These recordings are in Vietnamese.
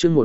chương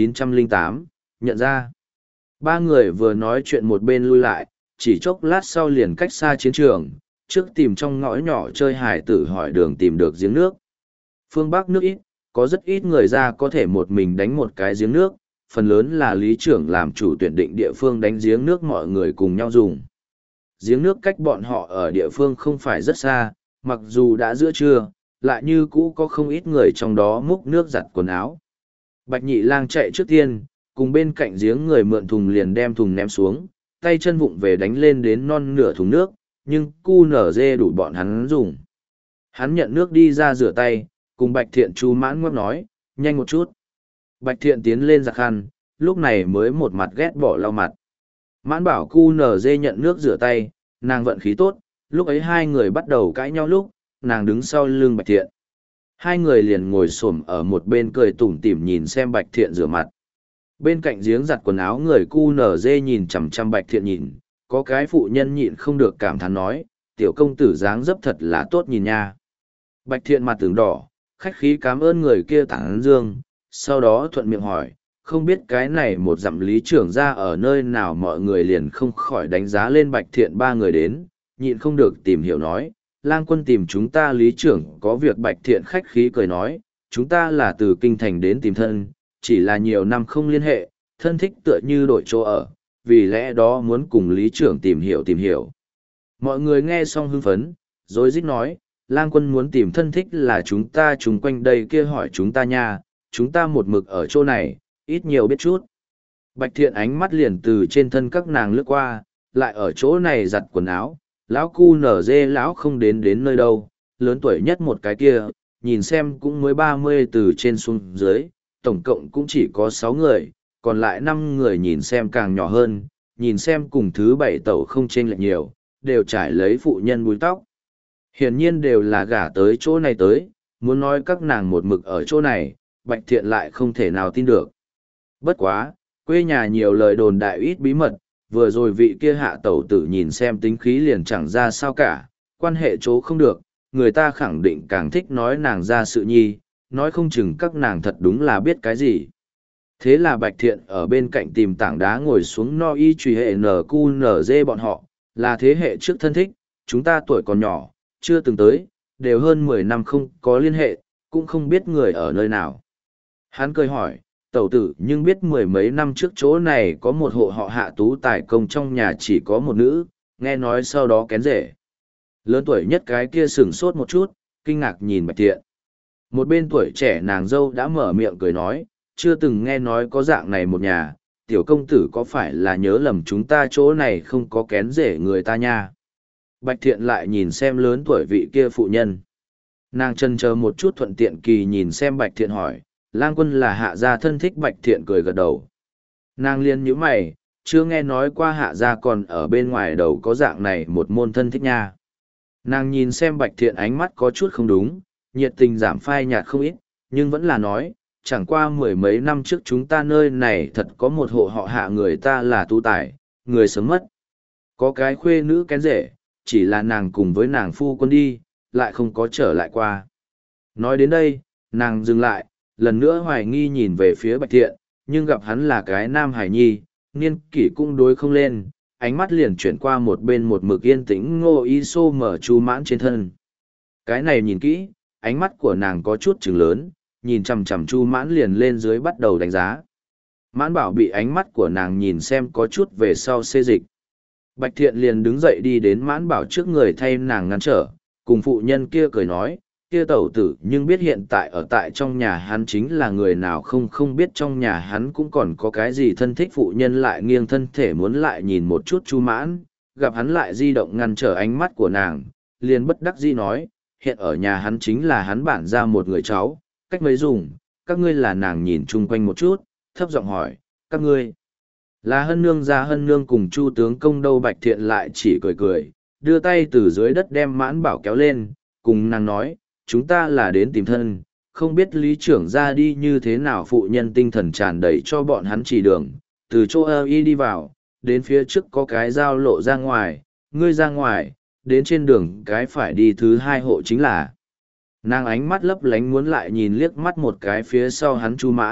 1908, nhận ra. Ba người vừa nói chuyện một bên lui lại, chỉ chốc lát sau liền cách xa chiến trường, trước tìm trong ngõ nhỏ chơi hải tử hỏi đường tìm được giếng nước. Phương Bắc nước ít, có rất ít người ra có thể một mình đánh một cái giếng nước, phần lớn là lý trưởng làm chủ tuyển định địa phương đánh giếng nước mọi người cùng nhau dùng. Giếng nước cách bọn họ ở địa phương không phải rất xa, mặc dù đã giữa trưa, lại như cũ có không ít người trong đó múc nước giặt quần áo. Bạch Nhị Lang chạy trước tiên, cùng bên cạnh giếng người mượn thùng liền đem thùng ném xuống, tay chân vụng về đánh lên đến non nửa thùng nước, nhưng cu nở dê đủ bọn hắn dùng. Hắn nhận nước đi ra rửa tay, cùng Bạch Thiện Chu Mãn ngoắc nói, nhanh một chút. Bạch Thiện tiến lên giặt khăn, lúc này mới một mặt ghét bỏ lau mặt. Mãn bảo cu nở dê nhận nước rửa tay, nàng vận khí tốt, lúc ấy hai người bắt đầu cãi nhau lúc, nàng đứng sau lưng Bạch Thiện. Hai người liền ngồi xổm ở một bên cười tủm tỉm nhìn xem Bạch Thiện rửa mặt. Bên cạnh giếng giặt quần áo người cu nở dê nhìn chằm chằm Bạch Thiện nhìn, có cái phụ nhân nhịn không được cảm thán nói, tiểu công tử dáng dấp thật là tốt nhìn nha. Bạch Thiện mặt tưởng đỏ, khách khí cảm ơn người kia tảng dương, sau đó thuận miệng hỏi, không biết cái này một dặm lý trưởng ra ở nơi nào, mọi người liền không khỏi đánh giá lên Bạch Thiện ba người đến, nhịn không được tìm hiểu nói, Lang Quân tìm chúng ta lý trưởng có việc. Bạch Thiện khách khí cười nói, chúng ta là từ kinh thành đến tìm thân, chỉ là nhiều năm không liên hệ, thân thích tựa như đổi chỗ ở, vì lẽ đó muốn cùng lý trưởng tìm hiểu. Mọi người nghe xong hưng phấn, rồi rít nói, Lang Quân muốn tìm thân thích là chúng ta chung quanh đây kia hỏi chúng ta nha, chúng ta một mực ở chỗ này, ít nhiều biết chút. Bạch Thiện ánh mắt liền từ trên thân các nàng lướt qua, lại ở chỗ này giặt quần áo, lão cu nở dê lão không đến nơi đâu, lớn tuổi nhất một cái kia, nhìn xem cũng mới 30 từ trên xuống dưới, tổng cộng cũng chỉ có 6 người, còn lại 5 người nhìn xem càng nhỏ hơn, nhìn xem cùng thứ 7 tẩu không chênh lệch nhiều, đều trải lấy phụ nhân búi tóc. Hiển nhiên đều là gả tới chỗ này tới, muốn nói các nàng một mực ở chỗ này, Bạch Thiện lại không thể nào tin được. Bất quá, quê nhà nhiều lời đồn đại ít bí mật, vừa rồi vị kia hạ tẩu tử nhìn xem tính khí liền chẳng ra sao cả, quan hệ chỗ không được, người ta khẳng định càng thích nói nàng ra sự nhi, nói không chừng các nàng thật đúng là biết cái gì. Thế là Bạch Thiện ở bên cạnh tìm tảng đá ngồi xuống no y truy hệ NQNZ bọn họ, là thế hệ trước thân thích, chúng ta tuổi còn nhỏ, chưa từng tới, đều hơn 10 năm không có liên hệ, cũng không biết người ở nơi nào. Hắn cười hỏi, tẩu tử nhưng biết mười mấy năm trước chỗ này có một hộ họ Hạ tú tài công trong nhà chỉ có một nữ, nghe nói sau đó kén rể. Lớn tuổi nhất cái kia sửng sốt một chút, kinh ngạc nhìn Bạch Thiện. Một bên tuổi trẻ nàng dâu đã mở miệng cười nói, chưa từng nghe nói có dạng này một nhà, tiểu công tử có phải là nhớ lầm chúng ta chỗ này không có kén rể người ta nha. Bạch Thiện lại nhìn xem lớn tuổi vị kia phụ nhân. Nàng chần chờ một chút thuận tiện kỳ nhìn xem Bạch Thiện hỏi, Lang Quân là Hạ gia thân thích. Bạch Thiện cười gật đầu. Nàng liên nhíu mày, chưa nghe nói qua Hạ gia còn ở bên ngoài đầu có dạng này một môn thân thích nha. Nàng nhìn xem Bạch Thiện ánh mắt có chút không đúng, nhiệt tình giảm phai nhạt không ít, nhưng vẫn là nói, chẳng qua mười mấy năm trước chúng ta nơi này thật có một hộ họ Hạ người ta là tu tài, người sớm mất. Có cái khuê nữ kén rể, chỉ là nàng cùng với nàng phu quân đi, lại không có trở lại qua. Nói đến đây, nàng dừng lại, lần nữa hoài nghi nhìn về phía Bạch Thiện, nhưng gặp hắn là cái nam hải nhi, niên kỷ cũng đối không lên, ánh mắt liền chuyển qua một bên một mực yên tĩnh Ngô Y Xô mở Chu Mãn trên thân. Cái này nhìn kỹ, ánh mắt của nàng có chút chừng lớn, nhìn chằm chằm Chu Mãn liền lên dưới bắt đầu đánh giá. Mãn Bảo bị ánh mắt của nàng nhìn xem có chút về sau xê dịch. Bạch Thiện liền đứng dậy đi đến Mãn Bảo trước người thay nàng ngăn trở, cùng phụ nhân kia cười nói, kia tẩu tử nhưng biết hiện tại ở tại trong nhà hắn chính là người nào không biết trong nhà hắn cũng còn có cái gì thân thích. Phụ nhân lại nghiêng thân thể muốn lại nhìn một chút Chu Mãn, gặp hắn lại di động ngăn trở ánh mắt của nàng, liền bất đắc dĩ nói, hiện ở nhà hắn chính là hắn bản ra một người cháu, cách mấy dùng, các ngươi là. Nàng nhìn chung quanh một chút, thấp giọng hỏi, các ngươi là Hân Nương ra Hân Nương cùng Chu tướng công đâu? Bạch Thiện lại chỉ cười cười, đưa tay từ dưới đất đem Mãn Bảo kéo lên, cùng nàng nói, chúng ta là đến tìm thân, không biết lý trưởng ra đi như thế nào. Phụ nhân tinh thần tràn đầy cho bọn hắn chỉ đường, từ chỗ ơ y đi vào, đến phía trước có cái giao lộ ra ngoài, ngươi ra ngoài, đến trên đường cái phải đi thứ 2 hộ chính là. Nàng ánh mắt lấp lánh muốn lại nhìn liếc mắt một cái phía sau hắn Chu Mãn,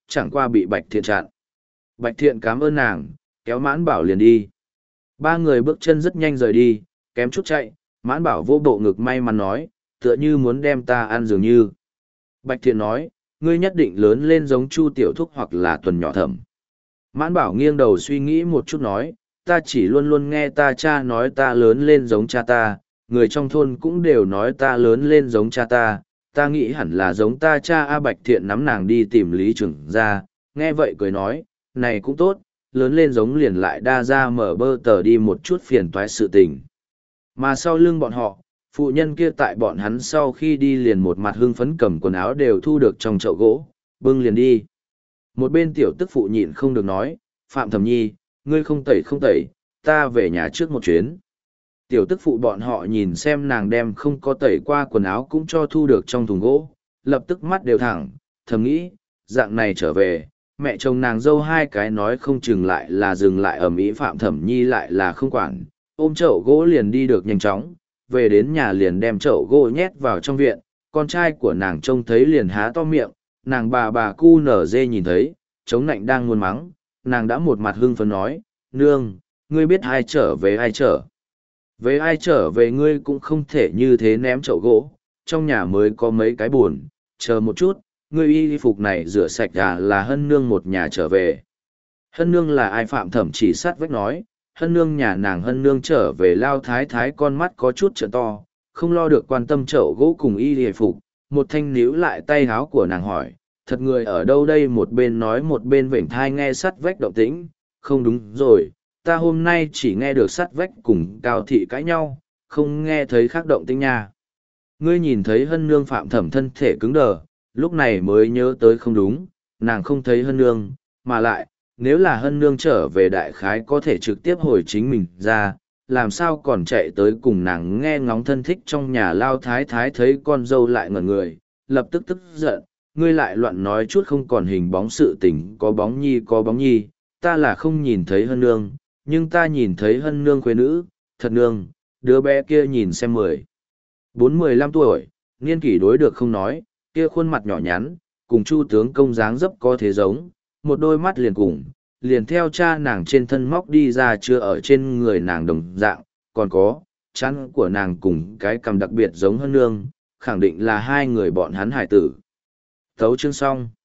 chẳng qua bị Bạch Thiện chặn. Bạch Thiện cảm ơn nàng, kéo Mãn Bảo liền đi. Ba người bước chân rất nhanh rời đi, kém chút chạy, Mãn Bảo vô bộ ngực may mắn nói, tựa như muốn đem ta ăn dường như. Bạch Thiện nói, ngươi nhất định lớn lên giống Chu Tiểu Thúc hoặc là Tuần Nhỏ Thẩm. Mãn Bảo nghiêng đầu suy nghĩ một chút nói, ta chỉ luôn luôn nghe ta cha nói ta lớn lên giống cha ta, người trong thôn cũng đều nói ta lớn lên giống cha ta nghĩ hẳn là giống ta cha. A Bạch Thiện nắm nàng đi tìm Lý Trưởng ra, nghe vậy cười nói, này cũng tốt, lớn lên giống liền lại đa ra mở bơ tờ đi một chút phiền toái sự tình. Mà sau lưng bọn họ, phụ nhân kia tại bọn hắn sau khi đi liền một mặt hưng phấn cầm quần áo đều thu được trong chậu gỗ, bưng liền đi. Một bên tiểu tức phụ nhịn không được nói, Phạm Thẩm Nhi, ngươi không tẩy, ta về nhà trước một chuyến. Tiểu tức phụ bọn họ nhìn xem nàng đem không có tẩy qua quần áo cũng cho thu được trong thùng gỗ, lập tức mắt đều thẳng, thầm nghĩ, dạng này trở về, mẹ chồng nàng dâu hai cái nói không chừng lại là dừng lại ở Mỹ. Phạm Thẩm Nhi lại là không quản, ôm chậu gỗ liền đi được nhanh chóng, về đến nhà liền đem chậu gỗ nhét vào trong viện, con trai của nàng trông thấy liền há to miệng, nàng bà cu nở dê nhìn thấy, chống nạnh đang muốn mắng, nàng đã một mặt hưng phấn nói, nương, ngươi biết ai trở về ai trở. Với ai trở về ngươi cũng không thể như thế ném chậu gỗ, trong nhà mới có mấy cái buồn, chờ một chút, ngươi y phục này rửa sạch là Hân nương một nhà trở về. Hân nương là ai? Phạm Thẩm chỉ sát vách nói, Hân nương nhà nàng. Hân nương trở về lao thái thái con mắt có chút trợ to, không lo được quan tâm chậu gỗ cùng y phục, một thanh níu lại tay háo của nàng hỏi, thật người ở đâu đây? Một bên nói một bên vểnh thai nghe sắt vách động tĩnh, không đúng rồi, ta hôm nay chỉ nghe được sắt vách cùng Cao thị cãi nhau, không nghe thấy khác động tĩnh nha. Ngươi nhìn thấy Hân nương? Phạm Thẩm thân thể cứng đờ, lúc này mới nhớ tới không đúng, nàng không thấy Hân nương, mà lại, nếu là Hân nương trở về đại khái có thể trực tiếp hồi chính mình ra, làm sao còn chạy tới cùng nàng nghe ngóng. Thân thích trong nhà lao thái thái thấy con dâu lại ngẩn người, lập tức tức giận, ngươi lại loạn nói chút không còn hình bóng sự tình, có bóng nhi, ta là không nhìn thấy Hân nương, nhưng ta nhìn thấy Hân nương khuê nữ, thật nương, đứa bé kia nhìn xem 14-15 tuổi, niên kỷ đối được không nói, kia khuôn mặt nhỏ nhắn, cùng Chu tướng công dáng dấp có thế giống, một đôi mắt liền theo cha nàng trên thân móc đi ra chưa ở trên người nàng đồng dạng, còn có, chắn của nàng cùng cái cằm đặc biệt giống Hân nương, khẳng định là hai người bọn hắn hải tử. Thấu chương xong.